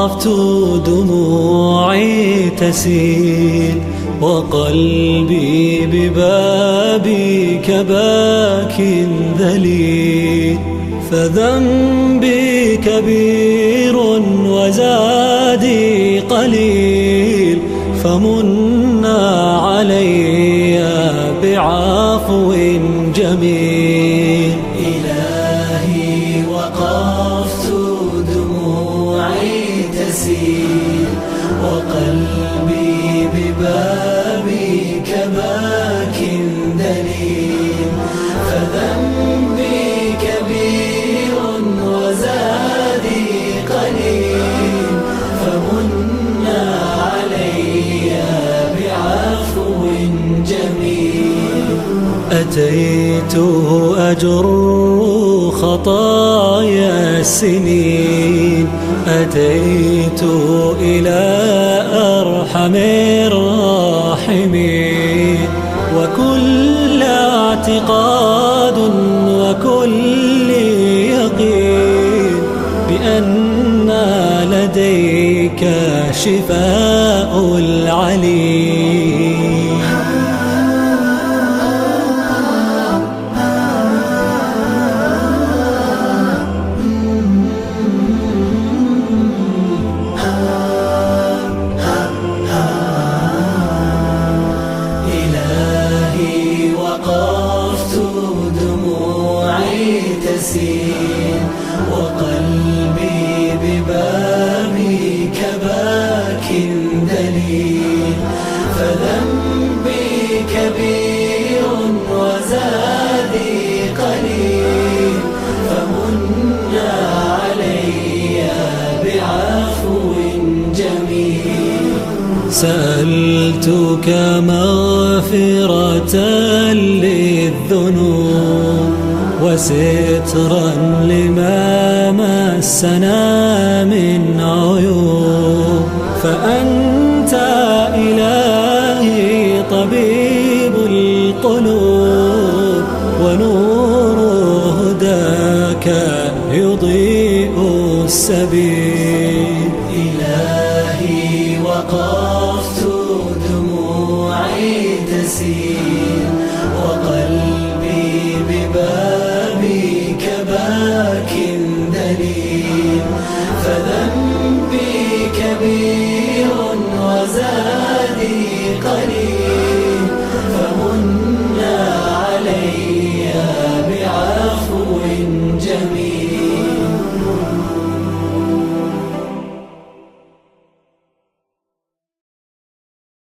وقفت دموعي تسيل وقلبي ببابك باك ذليل، فذنبي كبير وزادي قليل، فمنا علي بعفو جميل. إلهي وقفت دموعي تسيل وقلبي ببابك باك دليل، فذنبي كبير وزادي قليل، فمنا علي بعفو جميل. أتيت أجر خطايا السنين، أتيت إلى أرحم الراحمين، وكل اعتقاد وكل يقين بأن لديك شفاء العليل. وقلبي ببابك باك دليل، فذنبي كبير وزادي قليل، فمنا علي بعفو جميل. سألتك مغفرة للذنوب وسترا لما مسنا من عيوب، فأنت إلهي طبيب القلوب، ونور هداك يضيء السبيل.